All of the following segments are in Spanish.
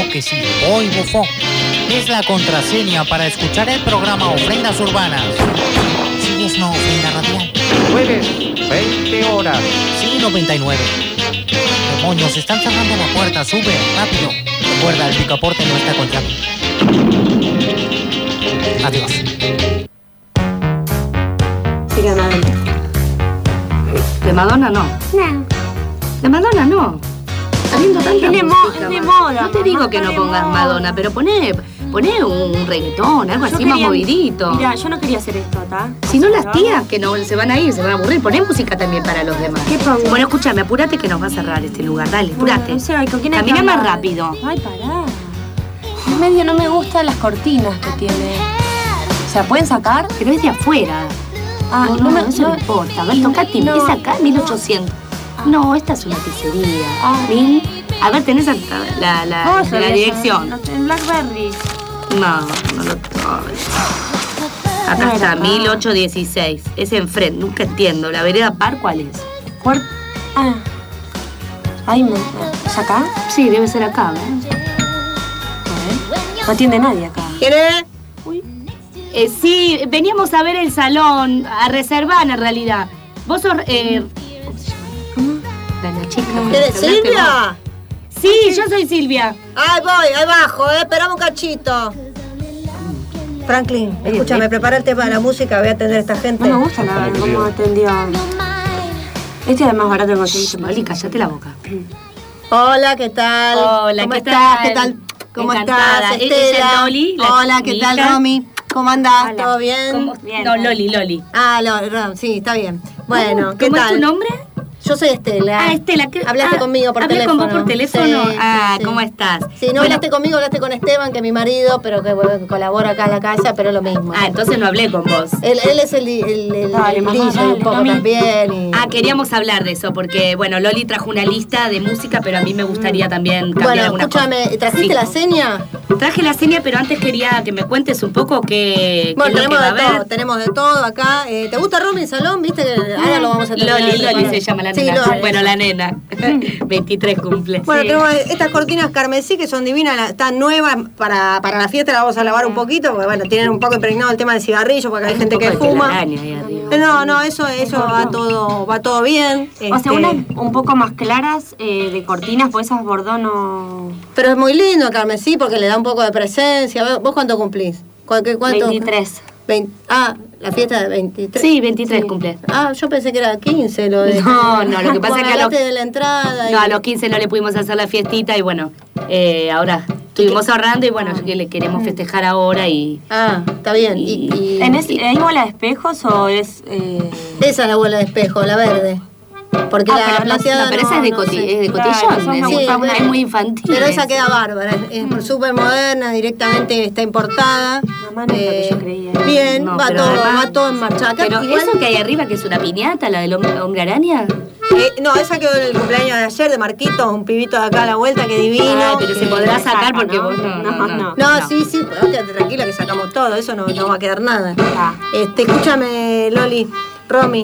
que sí, Boy Bufón. Es la contraseña para escuchar el programa Ofrendas Urbanas. Sí, es una ofrenda radial. Jueves, 20 horas. Sí, 99. Demonios, están cerrando la puerta. Sube, rápido. Recuerda, el picaporte no está con llave. Adiós. Sigan adelante. De Madonna no. No. De Madonna no. Habiendo tanta Es de música, moda. No te digo que no pongas Madonna, pero poné un reggaetón, algo así más movidito. Mira, yo no quería hacer esto, ¿tá? Si no, las tías que no se van a ir, se van a aburrir. Poné música también para los demás. ¿Qué pongo? Bueno, escúchame, apúrate que nos va a cerrar este lugar. Dale, apúrate. No sé, ¿con quién hay que Camina más hablar? rápido. Ay, pará. En medio no me gustan las cortinas que tiene. ¿Se la pueden sacar? Pero es de afuera. Ah, No, eso no importa. Toca timbre. Es acá, 1800. No, esta es una pizzería. Ah. A ver, tenés la dirección. En Blackberry. No lo tomes. Acá está, 1816. Es enfrente, nunca entiendo. ¿La vereda par cuál es? Ah. Ay, ¿es acá? Sí, debe ser acá, ¿eh? A ver. No atiende nadie acá. ¿Quién es? Sí, veníamos a ver el salón, a reservar en realidad. Vos sos... ¿Cómo? La chica. ¿Silvia? Sí, yo soy Silvia. Ahí voy, ahí bajo, esperame un cachito. Franklin, escúchame, prepara el tema de la música, voy a atender a esta gente. No me gusta cómo atendió. Este es más barato que conseguiste. Loli, cállate la boca. Hola, ¿qué tal? Hola, ¿cómo ¿qué estás? tal? ¿Qué tal? ¿Cómo Encantada. estás, Ella Estela? es Loli, Hola, ¿qué mi tal, hija. Romy? ¿Cómo andás? Hola. ¿Todo bien? Bien. No, Loli. Ah, sí, está bien. Bueno, ¿qué ¿Cómo tal? es tu nombre? Yo soy Estela. Ah, Estela. Hablaste conmigo por hablé teléfono. con vos por teléfono. Sí, Ah, sí. ¿cómo estás? Sí, no hablaste conmigo, hablaste con Esteban, que es mi marido, pero que bueno, colabora acá en la casa, pero lo mismo. Ah, entonces no hablé con vos. Él es el Dale, mamá, DJ un dale, poco Romy. también. Y... Ah, queríamos hablar de eso, porque, bueno, Loli trajo una lista de música, pero a mí me gustaría también cambiar Bueno, alguna escúchame, cosa. ¿trajiste Sí. la seña? Traje la seña, pero antes quería que me cuentes un poco qué Bueno, es lo que tenemos va a de haber. todo, tenemos de todo acá. ¿Te gusta Romy el salón? ¿Viste que ahora lo vamos a tener? Loli se llama la Sí, nena. Loli. Bueno, la nena. 23 cumple. Bueno, Sí. tenemos estas cortinas carmesí que son divinas, están nuevas para la fiesta, la vamos a lavar un poquito, porque bueno, tienen un poco impregnado el tema del cigarrillo, porque hay gente que Un poco de fuma. telaraña ahí arriba. No, eso va todo bien. O sea, unas un poco más claras de cortinas, pues esas bordó no... Pero es muy lindo el carmesí porque le da un poco de presencia. ¿Vos cuánto cumplís? ¿Cuánto? 23. La fiesta de 23. Sí, 23 cumple. Yo pensé que era 15 lo de... No, lo que pasa es que a los... de la entrada. No, a los 15 no le pudimos hacer la fiestita y bueno, ahora estuvimos ahorrando y bueno, que le queremos festejar ahora y... Está bien. Y ¿Hay bola de espejos o es...? esa es la bola de espejo, la verde. Porque la pero plateada No, pero esa es de, no sé. es de Claro, cotillón, eso me es, gusta más. es muy infantil. Pero esa queda bárbara, es súper moderna, directamente está importada. Mamá, no es lo que yo creía. Bien, No, va pero todo, además- va todo en marcha. Acá Pero igual- eso que hay arriba, que es una piñata, la del hombre araña. no, esa quedó en el cumpleaños de ayer de Marquito, un pibito de acá a la vuelta que divino. Ay, pero se podrá se sacar saca, porque ¿no? vos no. No, sí, pero quédate tranquila que sacamos todo, eso no va a quedar nada. Ah. Escúchame, Loli, Romy,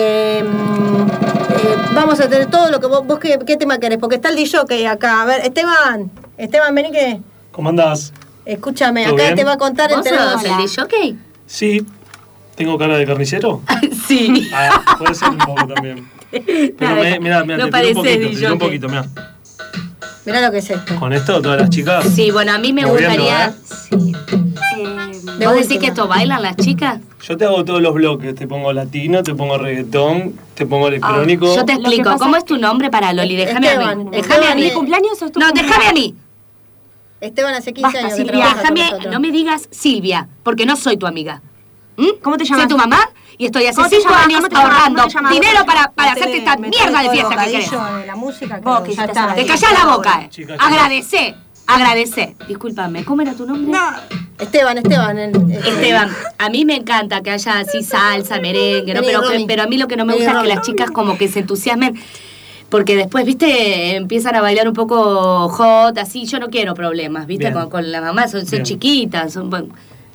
vamos a tener todo lo que vos ¿qué tema querés? Porque está el DJ acá. A ver, Esteban, vení que... ¿Cómo andás? Escúchame, ¿Todo acá bien? te va a contar el ¿Vos tenemos. sos el DJ? Sí. ¿Tengo cara de carnicero? Sí. Puede ser un poco también. Pero mirá, no te tiro pareces un poquito, DJ. un poquito, mirá. Mirá lo que es esto. Con esto, todas las chicas. Sí, bueno, a mí me Moviendo, gustaría... Sí. De ¿Vos decís última. que esto bailan las chicas? Yo te hago todos los bloques. Te pongo latino, te pongo reggaetón, te pongo electrónico. Yo te Lo que explico. pasa ¿Cómo es- es tu nombre para Loli? Déjame a Esteban. mí. Déjame a Esteban, mí. ¿Mi cumpleaños o es tu No, cumpleaños? déjame a mí. Esteban hace 15 Basta, años que Silvia. trabaja con Déjame, nosotros. no me digas Silvia, porque no soy tu amiga. ¿Mm? ¿Cómo te llamas? Soy tu mamá y estoy hace ¿Cómo te 5 llamas? años ¿Cómo te llamas? ahorrando ¿Cómo te llamas? dinero para Metele- hacerte esta metele mierda de todo el fiesta que querés. bocadillo de la música, Vos que que ya hiciste está. hacer Te callás la boca. Chicas, Agradecé. Discúlpame, ¿cómo era tu nombre? Esteban. Esteban, a mí me encanta que haya así salsa, merengue, ¿no? Vení, Romy. pero a mí lo que no me Vení, gusta es que Romy. las chicas como que se entusiasmen. Porque después, viste, empiezan a bailar un poco hot, así. Yo no quiero problemas, viste, Bien. con la mamá. Son Bien. chiquitas, son...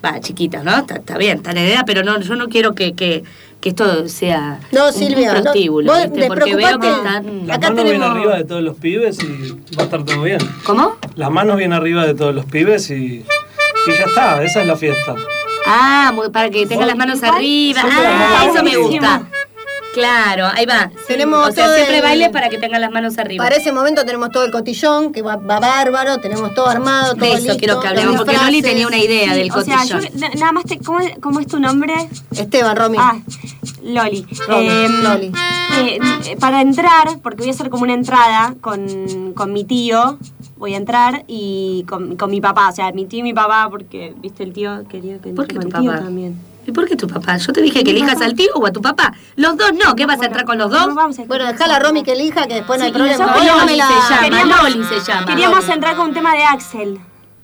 chiquitas, ¿no? Está bien, está en edad, pero no, yo no quiero que esto sea No, Silvia, un prostíbulo, vos ¿viste? Porque veo que despreocupate. están... Las Acá manos bien tenemos- arriba de todos los pibes y va a estar todo bien. ¿Cómo? Las manos bien arriba de todos los pibes y ya está, esa es la fiesta. Para que tengan las manos arriba. Siempre las manos Eso me arriba. gusta. Claro, ahí va. Tenemos o sea, todo siempre el- bailes para que tengan las manos arriba. Para ese momento tenemos todo el cotillón, que va bárbaro, tenemos todo armado, todo De eso listo, quiero que los hablemos, porque Loli disfraces. tenía una idea del O sea, yo cotillón. nada más ¿cómo es tu nombre? Esteban, Romy. Loli. Loli. Para entrar, porque voy a hacer como una entrada con mi tío, voy a entrar y con mi papá, o sea, mi tío y mi papá, porque, viste, el tío quería que ¿Por qué entre tu con el tío papá? también. ¿Y por qué tu papá? Yo te dije que elijas al tío o a tu papá. Los dos no, ¿qué vas a entrar con los dos? No vamos a Bueno, dejala a Romy que elija, que después no hay Sí, problema. nosotros- Oye, no me Loli la- se llama, Queríamos- Loli se llama. Queríamos entrar con un tema de Axel.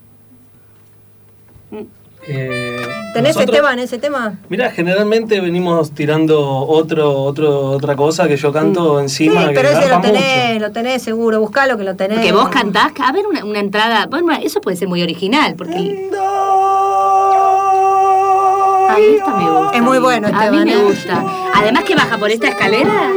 ¿Tenés, Nosotros- Esteban, ese tema? Mira, generalmente venimos tirando otra cosa que yo canto encima. Sí, que pero ese garpa lo tenés seguro, buscalo que lo tenés. Porque vos cantás, a ver una entrada, bueno, eso puede ser muy original, porque... Ay, esta me gusta. Es muy bueno, A mí Esteban, me ¿eh? gusta. Además que baja por esta escalera.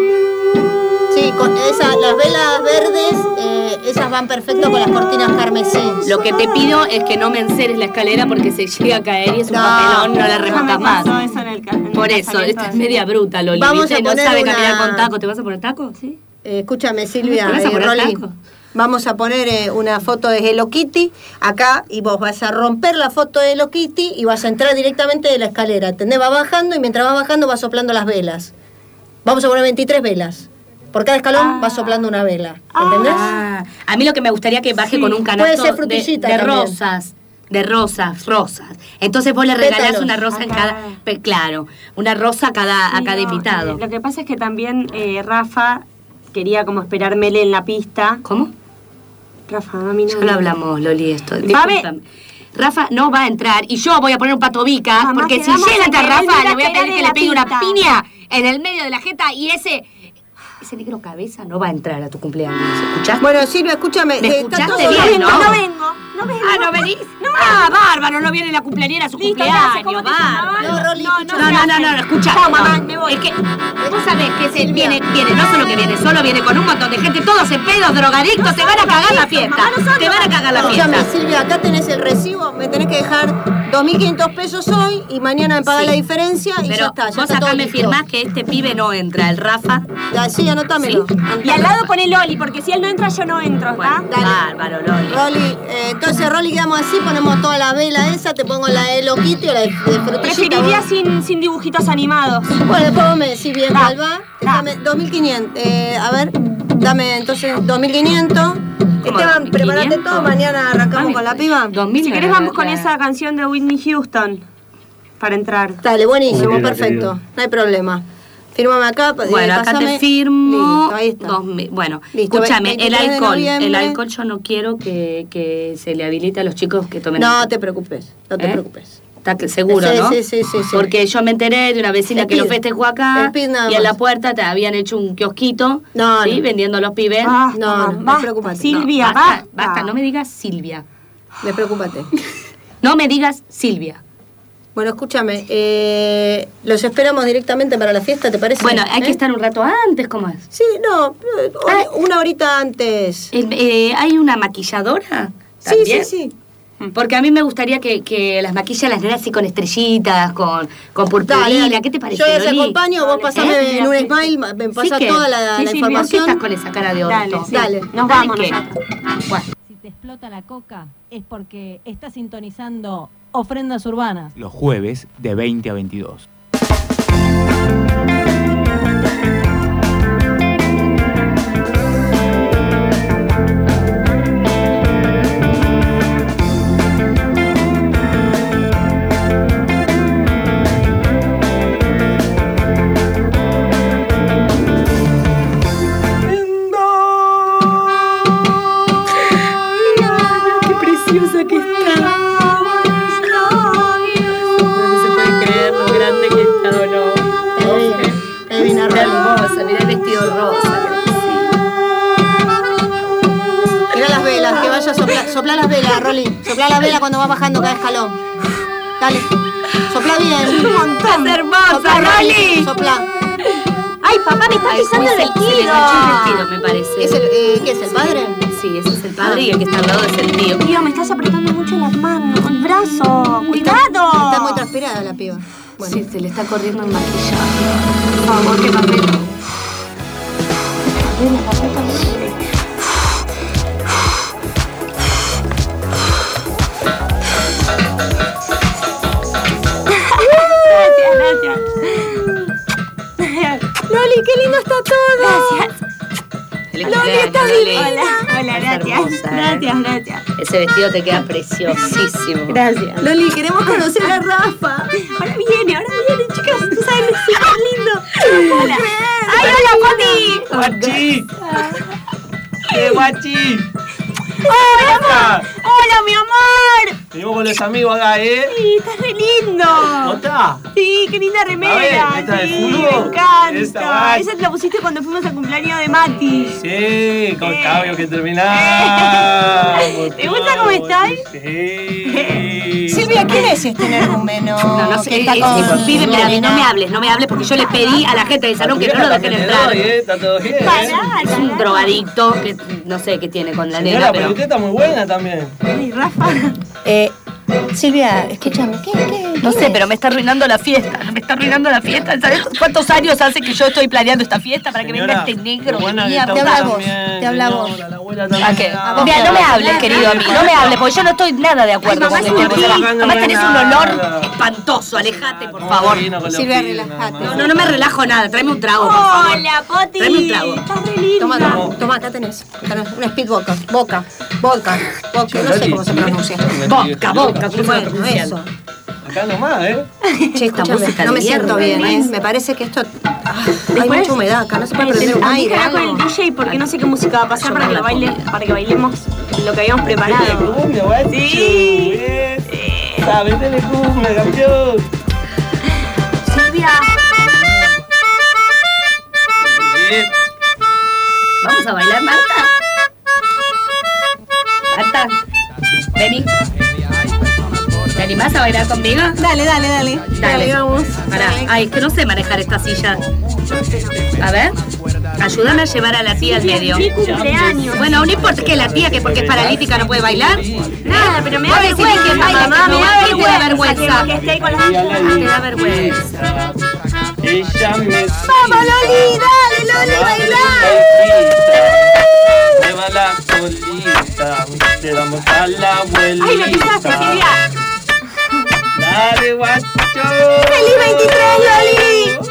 Sí, con las velas verdes, esas van perfecto con las cortinas carmesí. Lo que te pido es que no me enceres la escalera porque se llega a caer y es un No, papelón, no la Ya me remontas más. pasó eso en el Por eso, esta es media bruta, Loli. Vamos ¿viste? a No poner sabe una- caminar con tacos. ¿Te vas a poner tacos? Sí. Escúchame, Silvia, ¿Te vas a poner Rolly. taco? Vamos a poner una foto de Hello Kitty acá y vos vas a romper la foto de Hello Kitty y vas a entrar directamente de la escalera. ¿Entendés? Va bajando y mientras vas bajando vas soplando las velas. Vamos a poner 23 velas. Por cada escalón vas soplando una vela. ¿Entendés? A mí lo que me gustaría que baje con un Puede canasto ser frutillita de también. rosas. De rosas. Entonces vos le regalás Pétalos. una rosa en cada... Claro, una rosa a cada invitado. Lo que pasa es que también Rafa quería como esperármele en la pista. ¿Cómo? Rafa, a mí no. Ya lo hablamos, Loli, esto. Va a Discúlpame. Rafa no va a entrar y yo voy a poner un pato bica, Mamá, porque si quedamos llega a en entrar que él Rafa iba le voy a a pedir pegar que en le la pegue una pista. piña en el medio de la jeta y ese negro cabeza no va a entrar a tu cumpleaños. ¿Escuchaste? Bueno, Silvia, escúchame. ¿Me está escuchaste todo bien, bien. no? No vengo. Ah, ¿no venís? Bárbaro, no viene la cumpleañera a su Listo, cumpleaños, gracias, ¿cómo te bárbaro. llamabas? No, Rolly, No, escucha. Chao, mamá, no. me voy. Es que vos sabés que viene, no solo que viene, solo viene con un montón de gente, todos en pedos, drogadictos, te van a cagar la fiesta. Te van a cagar la Escúchame, fiesta. Silvia, acá tenés el recibo. Me tenés que dejar 2.500 pesos hoy y mañana me pagás Sí. la diferencia y ya Pero está. Ya vos está acá todo me listo. firmás que este pibe no entra, el Rafa. Ya, sí, anótamelo. Sí. Y al lado pone Loli, porque si él no entra, yo no entro, ¿está? Bueno, Dale. bárbaro, Loli. Rolly, entonces Rolly quedamos así, ponemos toda la vela esa, te pongo la de Hello Kitty o la de frutillita. Preferiría vos. sin dibujitos animados. Bueno, después vos me decís bien cuál va. Dame 2.500. A ver, dame entonces 2.500. Esteban, 2.500? preparate todo, mañana arrancamos Mami, con la piba. 2000 Si la- querés, vamos con la- esa canción de Whitney Houston para entrar. Dale, buenísimo, Muy bien, perfecto. querido. No hay problema. Fírmame acá. Bueno, acá pásame. te firmo. Listo, ahí está. 2000. Bueno, Listo, escúchame, el 23 de alcohol. El noviembre. alcohol yo no quiero que se le habilite a los chicos que tomen No alcohol. te preocupes, no te ¿Eh? preocupes. Está seguro, Sí, ¿no? sí, sí, sí, sí. Porque yo me enteré de una vecina que lo Speed. festejó acá Speed nada y en la más. puerta te habían hecho un kiosquito, No, ¿sí? no. Vendiendo los pibes. No preocupate. Silvia, No, basta, basta. basta, no me digas Silvia. Despreocúpate. No me digas Silvia. Bueno, escúchame, los esperamos directamente para la fiesta, ¿te parece? Bueno, hay ¿Eh? que estar un rato antes, ¿cómo es? Sí, no, una horita antes. ¿Hay una maquilladora? Sí, ¿También? sí. Porque a mí me gustaría que las maquillas las nenas así con estrellitas, con purpurina. Dale, dale. ¿Qué te parece, Yo les Loli? acompaño, vos pasame ¿Eh? en un smile, me pasás ¿que? toda la Sí, sí, información. ¿Por qué estás con esa cara de orto? Dale, sí. Dale. Nos Dale, vamos ¿qué? nosotros. Bueno. Si te explota la coca es porque estás sintonizando Ofrendas Urbanas. Los jueves de 20 a 22. Qué preciosa que está. No se puede creer lo grande que está o no. Evina Está Rolly. hermosa, mirá el vestido rosa. Mirá las velas, que vaya a soplar las velas, Rolly. Soplar las velas cuando vas bajando cada escalón. Dale. Sopla bien. Un montón. ¡Es hermosa, Loli! Sopla. Ay, papá, me está pisando el Se le vestido. manchó el vestido, me parece. ¿Qué es el padre? Sí, ese es el padre y el que está al lado es el tío. Tío, me estás apretando mucho las manos, el brazo. ¡Cuidado! Está muy transpirada la piba. Bueno. Sí, se le está corriendo el maquillaje. Por favor, qué papel. Gracias. Loli, qué lindo está todo. Gracias. Loli, está Hola, gracias. hermosa, Gracias. Ese vestido te queda preciosísimo. Gracias. Loli, queremos conocer a Rafa. Ahora viene, chicas. Tú sabes, es súper lindo. Hola. ¡Ay, hola, Pati! ¡Guachi! ¡Qué guachi! ¡Hola, hola, mi amor! Venimos con los amigos acá, ¿eh? Sí, estás re lindo. ¿Cómo está? Sí, qué linda remera. A ver, ¿esta de sí, fútbol? me encanta. Esta, Esa te la pusiste cuando fuimos al cumpleaños de Mati. Sí, con cabello que terminamos. ¿Te gusta cómo estoy? Sí. Silvia, ¿quién es este energúmeno? No sé, que está con... pibe, mira, no me hables porque yo le pedí a la gente del salón que no lo dejen entrar. Está todo bien, Es un drogadicto que no sé qué tiene con la Señora, nena, pero pero... usted está muy buena también. Ay, Rafa. Silvia, escúchame, ¿qué? No sé, pero me está arruinando la fiesta. Me está arruinando la fiesta. ¿Sabes cuántos años hace que yo estoy planeando esta fiesta para que venga este negro de mierda? Te habla vos, te habla vos. ¿A qué? Mira, no me hables, querido a mí. No me hables, porque yo no estoy nada de acuerdo con este tipo. Además tenés un olor espantoso. Alejate, por favor. Silvia, relájate. No me relajo nada. Tráeme un trago, por favor. Hola, Poti. Tráeme un trago. Estás re linda. Toma, acá tenés. Una speed vodka. Vodka. No sé cómo se pronuncia. Vodka, ¿cómo se Bueno, pronuncia? eso. Acá nomás, ¿eh? Che, Esta escúchame, música no de me siento mierda, bien, ¿eh? Me parece que esto... hay Después, mucha humedad acá, no se puede prender un aire, con el algo. DJ porque no sé qué música va a pasar para que bailemos lo que habíamos Vete de preparado. cumbia, guachi. Sí. Vete de cumbia, campeón. Silvia. ¿Vamos a bailar, Marta? Marta, vení. ¿Te animás a bailar conmigo? Dale. Dale, vamos. Pará. Ay, es que no sé manejar esta silla. A ver, ayúdame a llevar a la tía al medio. Mi cumpleaños. Bueno, no importa que la tía, que porque es paralítica no puede bailar. Nada, pero me da Vos decís que vergüenza, baila, mamá, que no me da baile, te da vergüenza. Que esté ahí con las Te da vergüenza. Ella me... ¡Vamos, Loli! ¡Dale, Loli, bailar! Mueva la colita, le damos a la abuelita. Ay, lo pisaste, Silvia. Dale, guacho. ¡Feliz 23, Loli!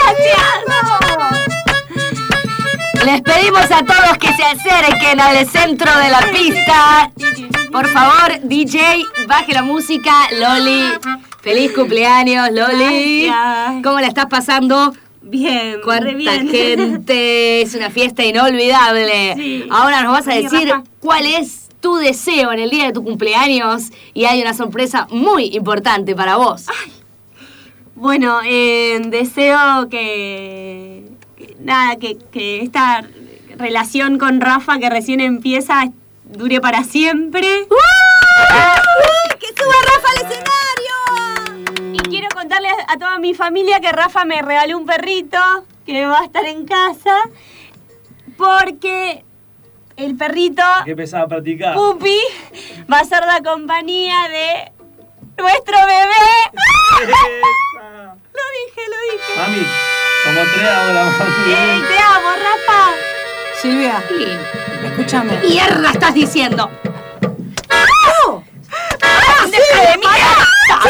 Gracias. Les pedimos a todos que se acerquen al centro de la pista. Por favor, DJ, baje la música. Loli, feliz cumpleaños, Loli. Gracias. ¿Cómo la estás pasando? Bien, re ¿Cuánta bien. gente? Es una fiesta inolvidable. Sí. Ahora nos vas a Sí, decir Rafa. cuál es tu deseo en el día de tu cumpleaños y hay una sorpresa muy importante para vos. Bueno, deseo que esta relación con Rafa que recién empieza dure para siempre. ¡Que suba Rafa al escenario! Y quiero contarle a toda mi familia que Rafa me regaló un perrito que va a estar en casa porque el perrito Que empezaba a practicar. Pupi va a ser la compañía de nuestro bebé. Esa. Lo dije. Mami, somos tres ahora, mami. Te amo, Rafa. Silvia, ¿Qué escúchame. mierda estás diciendo? ¡No! ¡Deja de mierda!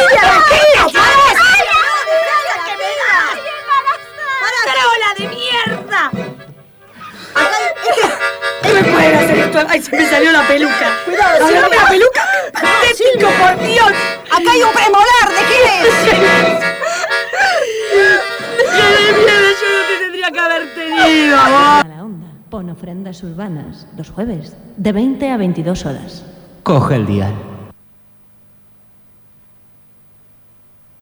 ¡Trola de mierda! ¿Qué me pueden hacer esto? ¡Ay, se me salió la peluca! Cuidado, Silvia. Silvia. ¡La peluca! ¡Patético, por Dios! Acá hay un premolar, ¿de quién es? ¡Qué de mierda! Yo no te tendría que haber tenido. A la onda. Pon ofrendas urbanas los jueves de 20 a 22 horas. Coge el dial.